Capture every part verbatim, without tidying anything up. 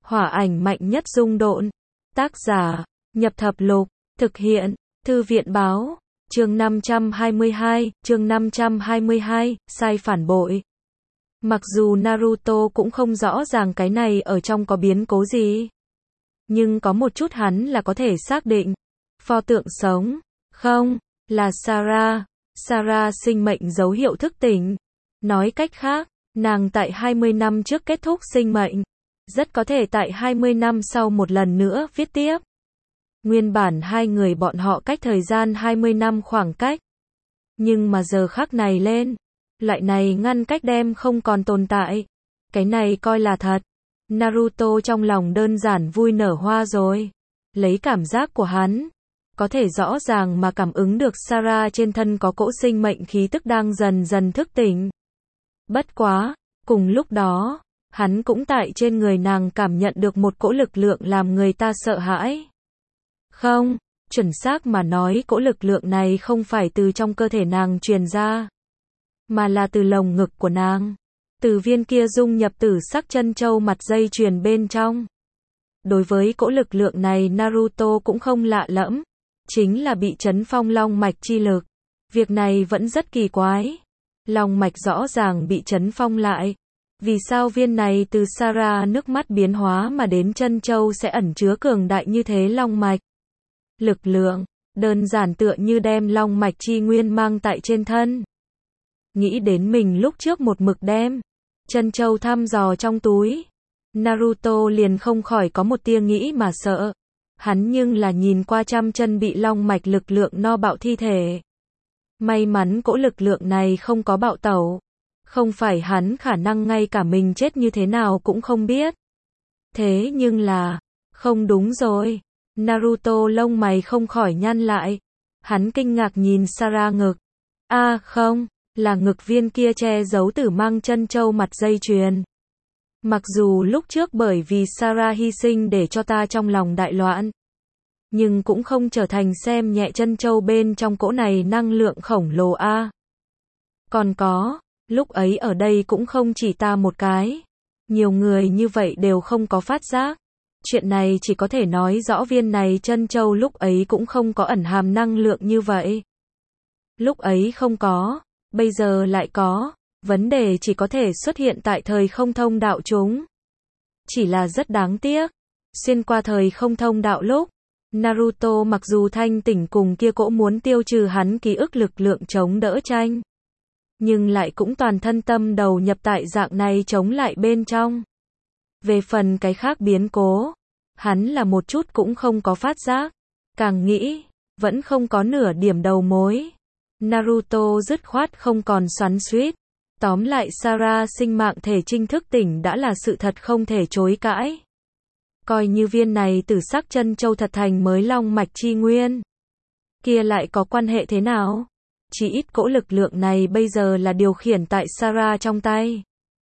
Hỏa ảnh mạnh nhất dung độn. Tác giả, Nhập Thập Lục, thực hiện, Thư viện báo, chương năm trăm hai mươi hai, chương năm trăm hai mươi hai, sai phản bội. Mặc dù Naruto cũng không rõ ràng cái này ở trong có biến cố gì, nhưng có một chút hắn là có thể xác định. Pho tượng sống, không, là Sarah. Sarah sinh mệnh dấu hiệu thức tỉnh. Nói cách khác, nàng tại hai mươi năm trước kết thúc sinh mệnh. Rất có thể tại hai mươi năm sau một lần nữa viết tiếp. Nguyên bản hai người bọn họ cách thời gian hai mươi năm khoảng cách. Nhưng mà giờ khắc này lên, loại này ngăn cách đem không còn tồn tại. Cái này coi là thật. Naruto trong lòng đơn giản vui nở hoa rồi. Lấy cảm giác của hắn, có thể rõ ràng mà cảm ứng được Sarah trên thân có cỗ sinh mệnh khí tức đang dần dần thức tỉnh. Bất quá, cùng lúc đó, hắn cũng tại trên người nàng cảm nhận được một cỗ lực lượng làm người ta sợ hãi. Không, chuẩn xác mà nói cỗ lực lượng này không phải từ trong cơ thể nàng truyền ra, mà là từ lồng ngực của nàng. Từ viên kia dung nhập tử sắc chân châu mặt dây chuyền bên trong. Đối với cỗ lực lượng này Naruto cũng không lạ lẫm, chính là bị chấn phong long mạch chi lực. Việc này vẫn rất kỳ quái. Long mạch rõ ràng bị chấn phong lại. Vì sao viên này từ Sarah nước mắt biến hóa mà đến chân châu sẽ ẩn chứa cường đại như thế long mạch? Lực lượng, đơn giản tựa như đem long mạch chi nguyên mang tại trên thân. Nghĩ đến mình lúc trước một mực đem chân châu thăm dò trong túi, Naruto liền không khỏi có một tia nghĩ mà sợ. Hắn nhưng là nhìn qua trăm chân bị long mạch lực lượng no bạo thi thể. May mắn cỗ lực lượng này không có bạo tẩu. Không phải hắn khả năng ngay cả mình chết như thế nào cũng không biết. Thế nhưng là, không đúng rồi. Naruto lông mày không khỏi nhăn lại. Hắn kinh ngạc nhìn Sarah ngực. A à, không, là ngực viên kia che giấu tử mang chân châu mặt dây chuyền. Mặc dù lúc trước bởi vì Sarah hy sinh để cho ta trong lòng đại loạn, nhưng cũng không trở thành xem nhẹ chân châu bên trong cỗ này năng lượng khổng lồ a. À. Còn có, lúc ấy ở đây cũng không chỉ ta một cái. Nhiều người như vậy đều không có phát giác. Chuyện này chỉ có thể nói rõ viên này chân châu lúc ấy cũng không có ẩn hàm năng lượng như vậy. Lúc ấy không có, bây giờ lại có. Vấn đề chỉ có thể xuất hiện tại thời không thông đạo chúng. Chỉ là rất đáng tiếc. Xuyên qua thời không thông đạo lúc, Naruto mặc dù thanh tỉnh cùng kia cỗ muốn tiêu trừ hắn ký ức lực lượng chống đỡ tranh, nhưng lại cũng toàn thân tâm đầu nhập tại dạng này chống lại bên trong. Về phần cái khác biến cố, hắn là một chút cũng không có phát giác. Càng nghĩ, vẫn không có nửa điểm đầu mối. Naruto dứt khoát không còn xoắn xuýt. Tóm lại Sarah sinh mạng thể trinh thức tỉnh đã là sự thật không thể chối cãi. Coi như viên này tử sắc chân châu thật thành mới long mạch chi nguyên. Kia lại có quan hệ thế nào? Chỉ ít cỗ lực lượng này bây giờ là điều khiển tại Sarah trong tay.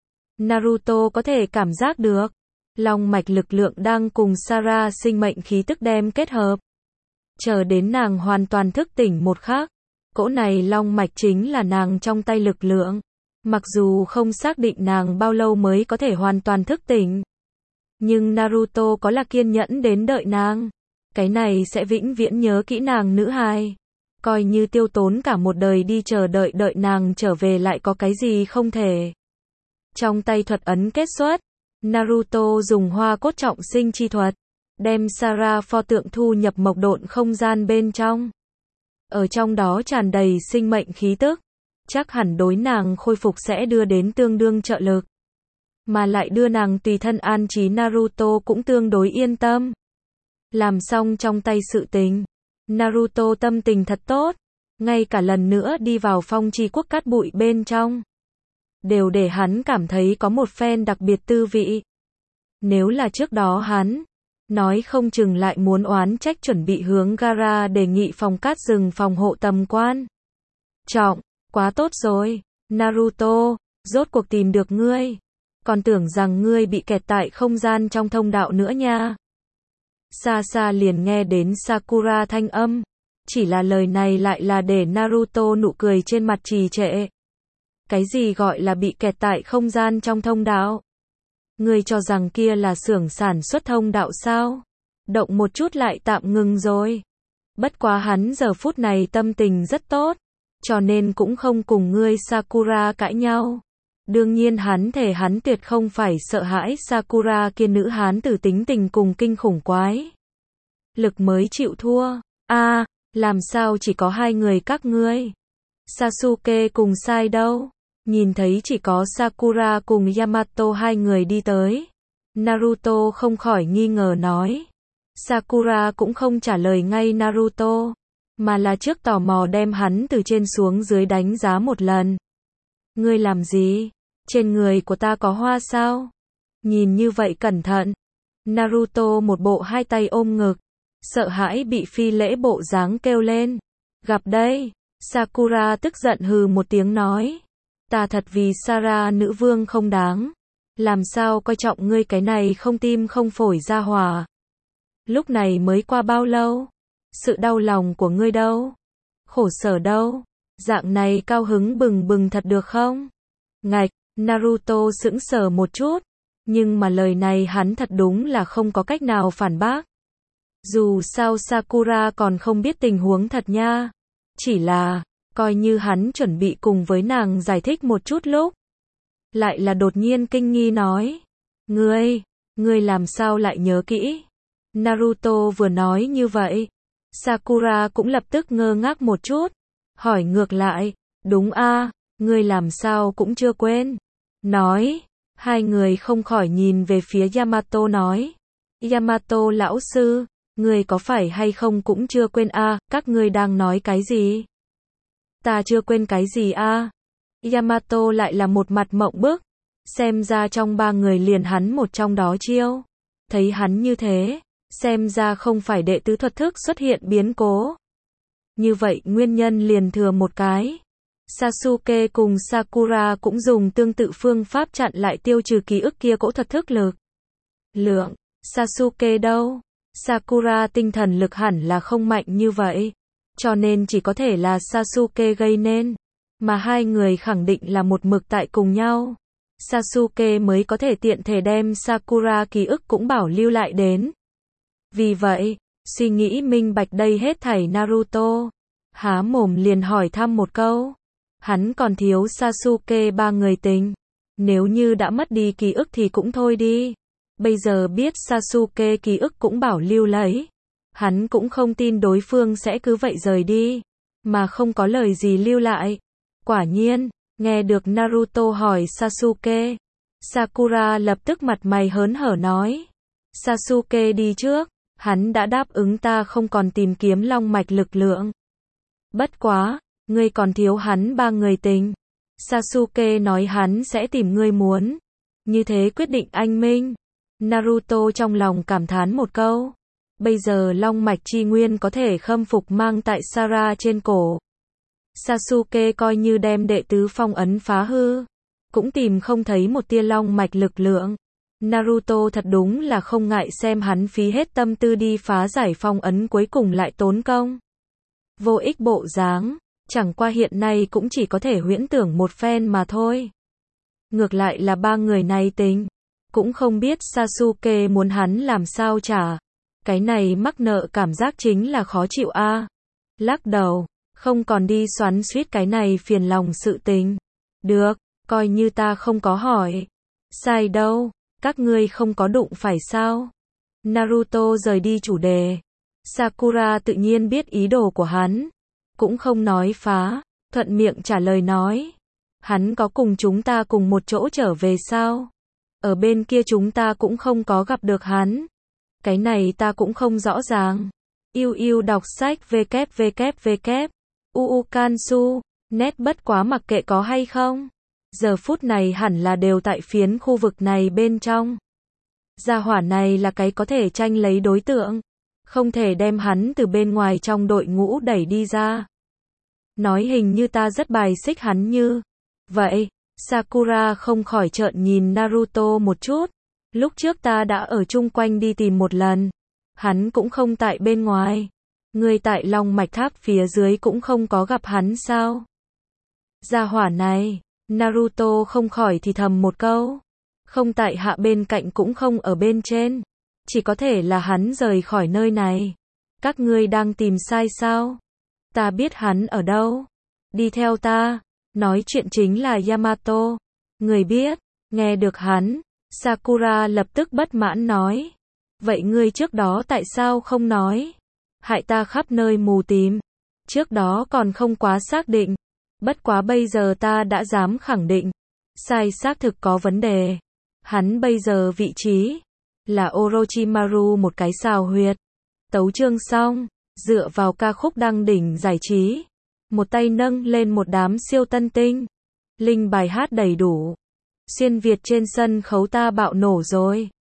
Naruto có thể cảm giác được. Long mạch lực lượng đang cùng Sarah sinh mệnh khí tức đem kết hợp. Chờ đến nàng hoàn toàn thức tỉnh một khắc. Cỗ này long mạch chính là nàng trong tay lực lượng. Mặc dù không xác định nàng bao lâu mới có thể hoàn toàn thức tỉnh, nhưng Naruto có là kiên nhẫn đến đợi nàng. Cái này sẽ vĩnh viễn nhớ kỹ nàng nữ hài. Coi như tiêu tốn cả một đời đi chờ đợi đợi nàng trở về lại có cái gì không thể. Trong tay thuật ấn kết xuất, Naruto dùng hoa cốt trọng sinh chi thuật, đem Sarah pho tượng thu nhập mộc độn không gian bên trong. Ở trong đó tràn đầy sinh mệnh khí tức. Chắc hẳn đối nàng khôi phục sẽ đưa đến tương đương trợ lực. Mà lại đưa nàng tùy thân an trí Naruto cũng tương đối yên tâm. Làm xong trong tay sự tình, Naruto tâm tình thật tốt. Ngay cả lần nữa đi vào phong chi quốc cát bụi bên trong, đều để hắn cảm thấy có một phen đặc biệt tư vị. Nếu là trước đó hắn, nói không chừng lại muốn oán trách chuẩn bị hướng Gaara đề nghị phòng cát rừng phòng hộ tầm quan trọng. Quá tốt rồi, Naruto, rốt cuộc tìm được ngươi. Còn tưởng rằng ngươi bị kẹt tại không gian trong thông đạo nữa nha. Xa xa liền nghe đến Sakura thanh âm. Chỉ là lời này lại là để Naruto nụ cười trên mặt trì trệ. Cái gì gọi là bị kẹt tại không gian trong thông đạo? Ngươi cho rằng kia là xưởng sản xuất thông đạo sao? Động một chút lại tạm ngừng rồi. Bất quá hắn giờ phút này tâm tình rất tốt, cho nên cũng không cùng ngươi Sakura cãi nhau. Đương nhiên hắn thể hắn tuyệt không phải sợ hãi Sakura kia nữ hán tử tính tình cùng kinh khủng quái lực mới chịu thua. A, à, làm sao chỉ có hai người các ngươi? Sasuke cùng Sai đâu? Nhìn thấy chỉ có Sakura cùng Yamato hai người đi tới, Naruto không khỏi nghi ngờ nói. Sakura cũng không trả lời ngay Naruto, mà là trước tò mò đem hắn từ trên xuống dưới đánh giá một lần. Ngươi làm gì? Trên người của ta có hoa sao? Nhìn như vậy cẩn thận. Naruto một bộ hai tay ôm ngực, sợ hãi bị phi lễ bộ dáng kêu lên. Gặp đây. Sakura tức giận hừ một tiếng nói. Ta thật vì Sara nữ vương không đáng. Làm sao coi trọng ngươi cái này không tim không phổi ra hỏa. Lúc này mới qua bao lâu? Sự đau lòng của ngươi đâu? Khổ sở đâu? Dạng này cao hứng bừng bừng thật được không? Ngạch, Naruto sững sờ một chút, nhưng mà lời này hắn thật đúng là không có cách nào phản bác. Dù sao Sakura còn không biết tình huống thật nha. Chỉ là, coi như hắn chuẩn bị cùng với nàng giải thích một chút lúc. Lại là đột nhiên kinh nghi nói. Ngươi, ngươi làm sao lại nhớ kỹ? Naruto vừa nói như vậy, Sakura cũng lập tức ngơ ngác một chút, hỏi ngược lại, đúng a, ngươi làm sao cũng chưa quên. Nói, hai người không khỏi nhìn về phía Yamato nói, Yamato lão sư, ngươi có phải hay không cũng chưa quên a, các ngươi đang nói cái gì? Ta chưa quên cái gì a? Yamato lại là một mặt mộng bức, xem ra trong ba người liền hắn một trong đó chiêu. Thấy hắn như thế, xem ra không phải đệ tứ thuật thức xuất hiện biến cố. Như vậy nguyên nhân liền thừa một cái. Sasuke cùng Sakura cũng dùng tương tự phương pháp chặn lại tiêu trừ ký ức kia cỗ thuật thức lực. Lượng, Sasuke đâu? Sakura tinh thần lực hẳn là không mạnh như vậy. Cho nên chỉ có thể là Sasuke gây nên. Mà hai người khẳng định là một mực tại cùng nhau. Sasuke mới có thể tiện thể đem Sakura ký ức cũng bảo lưu lại đến. Vì vậy, suy nghĩ minh bạch đây hết thảy Naruto. Há mồm liền hỏi thăm một câu. Hắn còn thiếu Sasuke ba người tình. Nếu như đã mất đi ký ức thì cũng thôi đi. Bây giờ biết Sasuke ký ức cũng bảo lưu lấy. Hắn cũng không tin đối phương sẽ cứ vậy rời đi. Mà không có lời gì lưu lại. Quả nhiên, nghe được Naruto hỏi Sasuke. Sakura lập tức mặt mày hớn hở nói. Sasuke đi trước. Hắn đã đáp ứng ta không còn tìm kiếm long mạch lực lượng. Bất quá, ngươi còn thiếu hắn ba người tình. Sasuke nói hắn sẽ tìm ngươi muốn. Như thế quyết định anh minh. Naruto trong lòng cảm thán một câu. Bây giờ long mạch chi nguyên có thể khâm phục mang tại Sara trên cổ. Sasuke coi như đem đệ tứ phong ấn phá hư. Cũng tìm không thấy một tia long mạch lực lượng. Naruto thật đúng là không ngại xem hắn phí hết tâm tư đi phá giải phong ấn cuối cùng lại tốn công. Vô ích bộ dáng, chẳng qua hiện nay cũng chỉ có thể huyễn tưởng một phen mà thôi. Ngược lại là ba người này tình, cũng không biết Sasuke muốn hắn làm sao trả. Cái này mắc nợ cảm giác chính là khó chịu a. À. Lắc đầu, không còn đi xoắn xuýt cái này phiền lòng sự tình. Được, coi như ta không có hỏi. Sai đâu, các ngươi không có đụng phải sao? Naruto rời đi chủ đề. Sakura tự nhiên biết ý đồ của hắn, cũng không nói phá, thuận miệng trả lời nói. Hắn có cùng chúng ta cùng một chỗ trở về sao? Ở bên kia chúng ta cũng không có gặp được hắn. Cái này ta cũng không rõ ràng. Yêu yêu đọc sách www. Uukansu, net bất quá mặc kệ có hay không. Giờ phút này hẳn là đều tại phiến khu vực này bên trong. Gia hỏa này là cái có thể tranh lấy đối tượng. Không thể đem hắn từ bên ngoài trong đội ngũ đẩy đi ra. Nói hình như ta rất bài xích hắn như. Vậy, Sakura không khỏi trợn nhìn Naruto một chút. Lúc trước ta đã ở chung quanh đi tìm một lần. Hắn cũng không tại bên ngoài. Người tại Long Mạch Tháp phía dưới cũng không có gặp hắn sao? Gia hỏa này, Naruto không khỏi thì thầm một câu. Không tại hạ bên cạnh cũng không ở bên trên. Chỉ có thể là hắn rời khỏi nơi này. Các ngươi đang tìm sai sao? Ta biết hắn ở đâu. Đi theo ta. Nói chuyện chính là Yamato. Người biết. Nghe được hắn, Sakura lập tức bất mãn nói. Vậy ngươi trước đó tại sao không nói? Hại ta khắp nơi mù tìm. Trước đó còn không quá xác định. Bất quá bây giờ ta đã dám khẳng định. Sai xác thực có vấn đề. Hắn bây giờ vị trí là Orochimaru một cái xào huyệt. Tấu chương xong, dựa vào ca khúc đăng đỉnh giải trí. Một tay nâng lên một đám siêu tân tinh. Linh bài hát đầy đủ. Xuyên Việt trên sân khấu ta bạo nổ rồi.